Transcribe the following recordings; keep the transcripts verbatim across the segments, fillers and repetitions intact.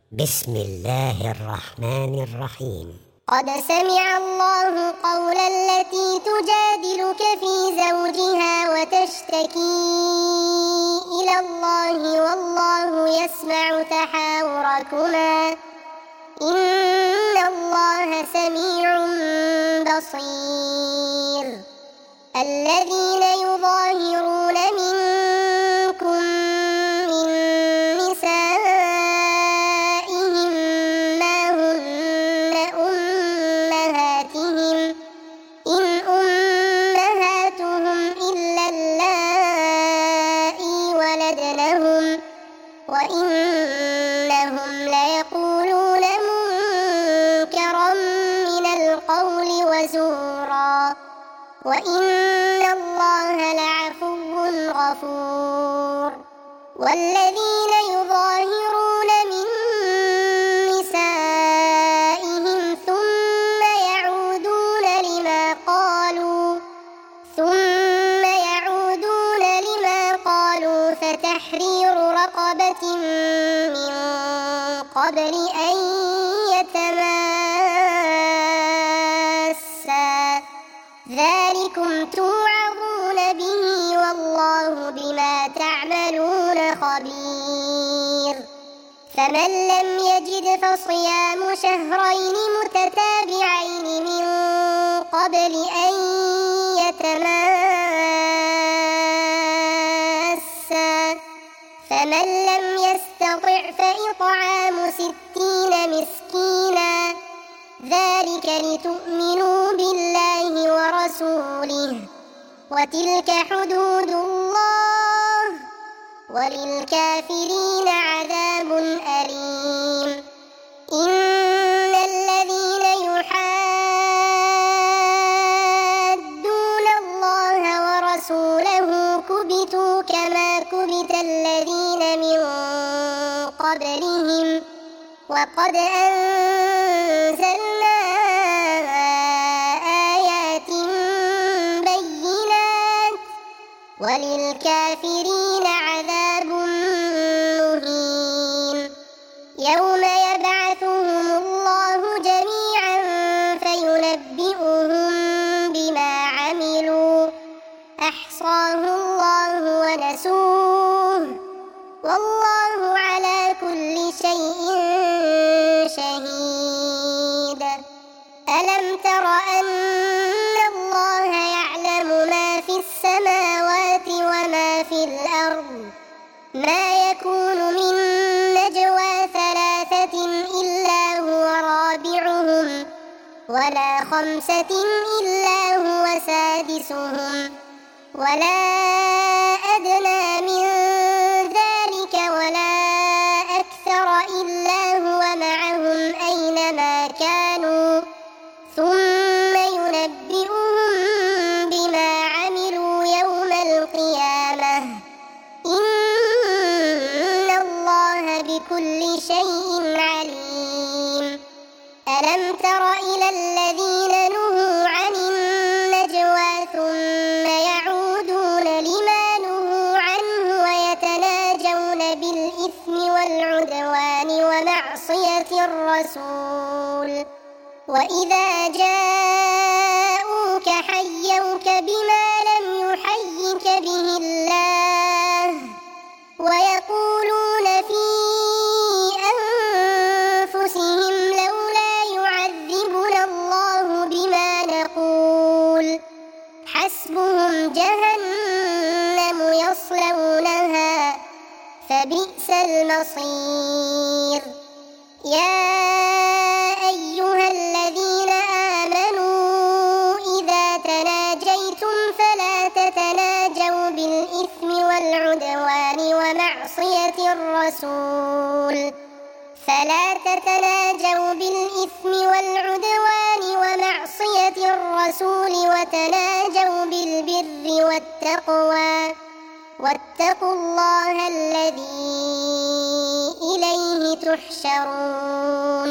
بسم الله الرحمن الرحيم. قد سمع الله قول التي تجادلك في زوجها وتشتكي إلى الله والله يسمع تحاوركما إن الله سميع بصير. الذين يظاهرون منكم من نسائهم ما هن أمهاتهم إن أمهاتهم إلا اللائي ولدنهم وإنهم ليقولون منكرا من القول وزورا وإن الله لعفو غفور. والذين يظاهرون من نسائهم ثم يعودون لما قالوا ثم يعودون لما قالوا فتحرير رقبة من قبل أن يتماسا ذلكم توعظون به والله بما تعملون خبير. فمن لم يجد فصيام شهرين متتابعين من قبل أن يتماسا فمن لم يستطع فإطعام ستين مسكينا ذلك لتؤمنوا بالله ورسوله وتلك حدود الله وللكافرين عذاب أليم. إن الذين يحادون الله ورسوله كبتوا كما كبت الذين من قبلهم وقد أنزلنا آيات بينات وللكافرين عذاب مهين. يوم يبعثهم الله جميعا فينبئهم بما عملوا أحصاه الله ونسوه والله على كل شيء شهيد. ألم تر أن الله يعلم ما في السماوات وما في الأرض ما يكون من نجوى ثلاثة إلا هو رابعهم ولا خمسة إلا هو سادسهم ولا أدنى من ذلك ولا أكثر إلا هو معهم أينما كانوا ثم ينبئهم بما عملوا يوم القيامة إن الله بكل شيء عليم. ألم تر إلى الذين نهوا عن النجوى ثم يعودون لما نهوا عنه ويتناجون بالإثم والعدوان ومعصية الرسول وإذا جاءوك حيوك بما لم يحيك به الله ويقولون في أنفسهم لولا يعذبنا الله بما نقول حسبهم جهنم يصلونها فبئس المصير. يا أيها الذين آمنوا إذا تناجيتم فلا تتناجوا بالإثم والعدوان ومعصية الرسول فلا تتناجوا بالإثم والعدوان ومعصية الرسول وتناجوا بالبر والتقوى واتقوا الله الذي إليه تحشرون.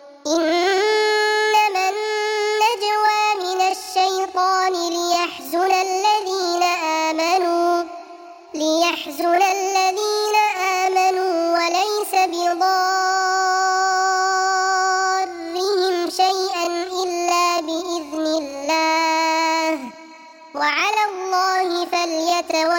إنما النجوى من الشيطان ليحزن الذين آمنوا ليحزن الذين آمنوا وليس بضار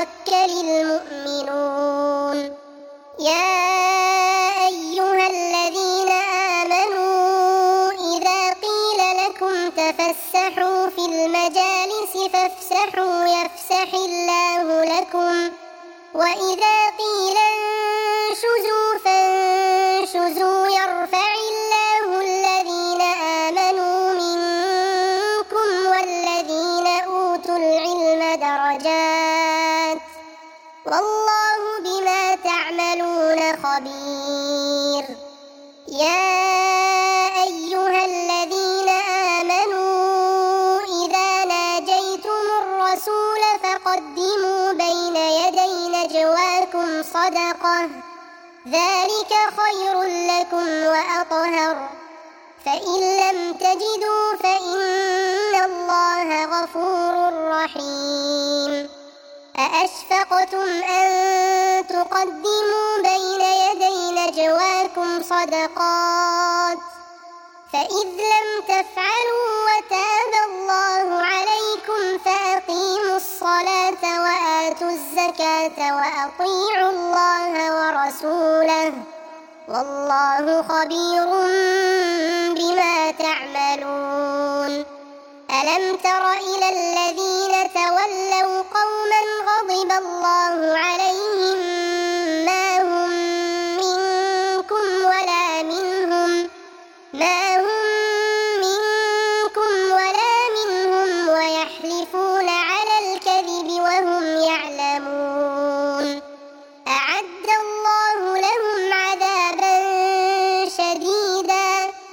فليتوكل المؤمنون يا أيها الذين آمنوا إذا قيل لكم تفسحوا في المجالس فافسحوا يفسح الله لكم وإذا قيل انشزوا فانشزوا يرفع الله الذين آمنوا منكم والذين أوتوا العلم درجات والله بما تعملون خبير يا أيها الذين آمنوا إذا ناجيتم الرسول فقدموا بين يدي نجواكم صدقة ذلك خير لكم وأطهر فإن لم تجدوا فإن الله غفور رحيم أأشفقتم أن تقدموا بين يدي نجواكم صدقات فإذ لم تفعلوا وتاب الله عليكم فأقيموا الصلاة وآتوا الزكاة وأطيعوا الله ورسوله والله خبير بما تعملون ألم تر إلى الذين تولوا قوما غضب الله عليهم ما هم منكم ولا منهم ما هم منكم ولا منهم ويحلفون على الكذب وهم يعلمون أعد الله لهم عذابا شديدا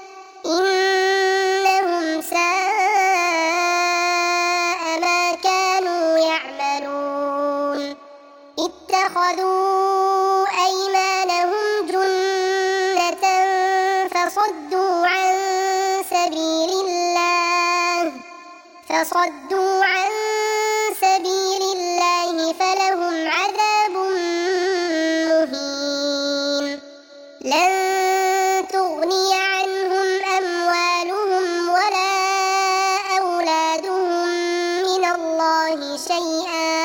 إنهم ساء ما كانوا يعملون اتخذوا أيمانهم جنة فصدوا عن سبيل الله فصدوا عن سبيل الله فلهم عذاب مهين لن تغني عنهم أموالهم ولا أولادهم من الله شيئا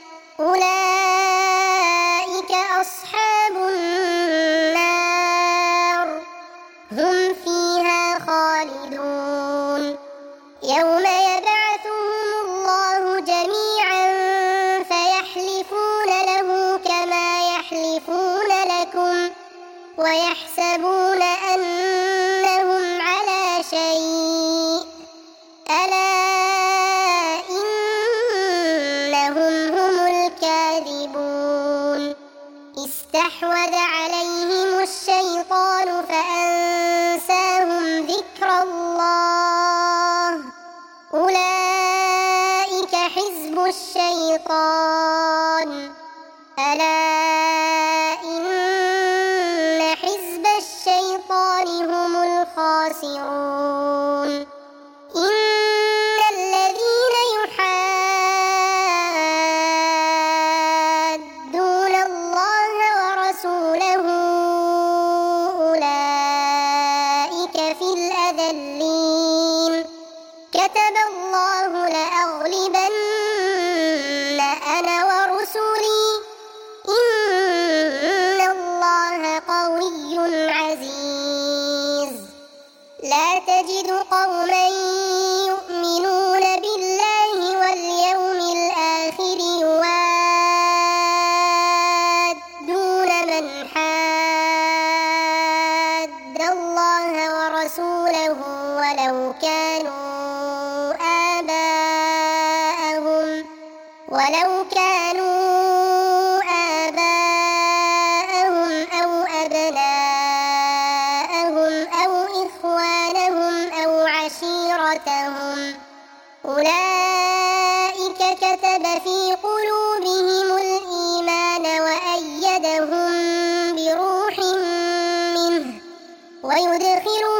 أولئك أصحاب النار هم فيها خالدون يوم يبعثهم الله جميعا فيحلفون له كما يحلفون لكم ويحسبون أنهم على شيء ألا إنهم هم الكاذبون استحوذ عليهم الشيطان فأنساهم ذكر الله أولئك حزب الشيطان ألا إن حزب الشيطان هم الخاسرون إن الذين يحادون الله ورسوله أولئك في الأذلين كتب الله لأغلبن أنا ورسلي إن الله قوي عزيز لا تجد قوما يؤمنون بالله واليوم الآخر يوادون من حاد الله ورسوله ولو كانوا آباءهم ولو كانوا آباءهم أو أبناءهم أو إخوانهم أو عشيرتهم أولئك كتب في قلوبهم الإيمان وأيدهم بروح منه ويدخلهم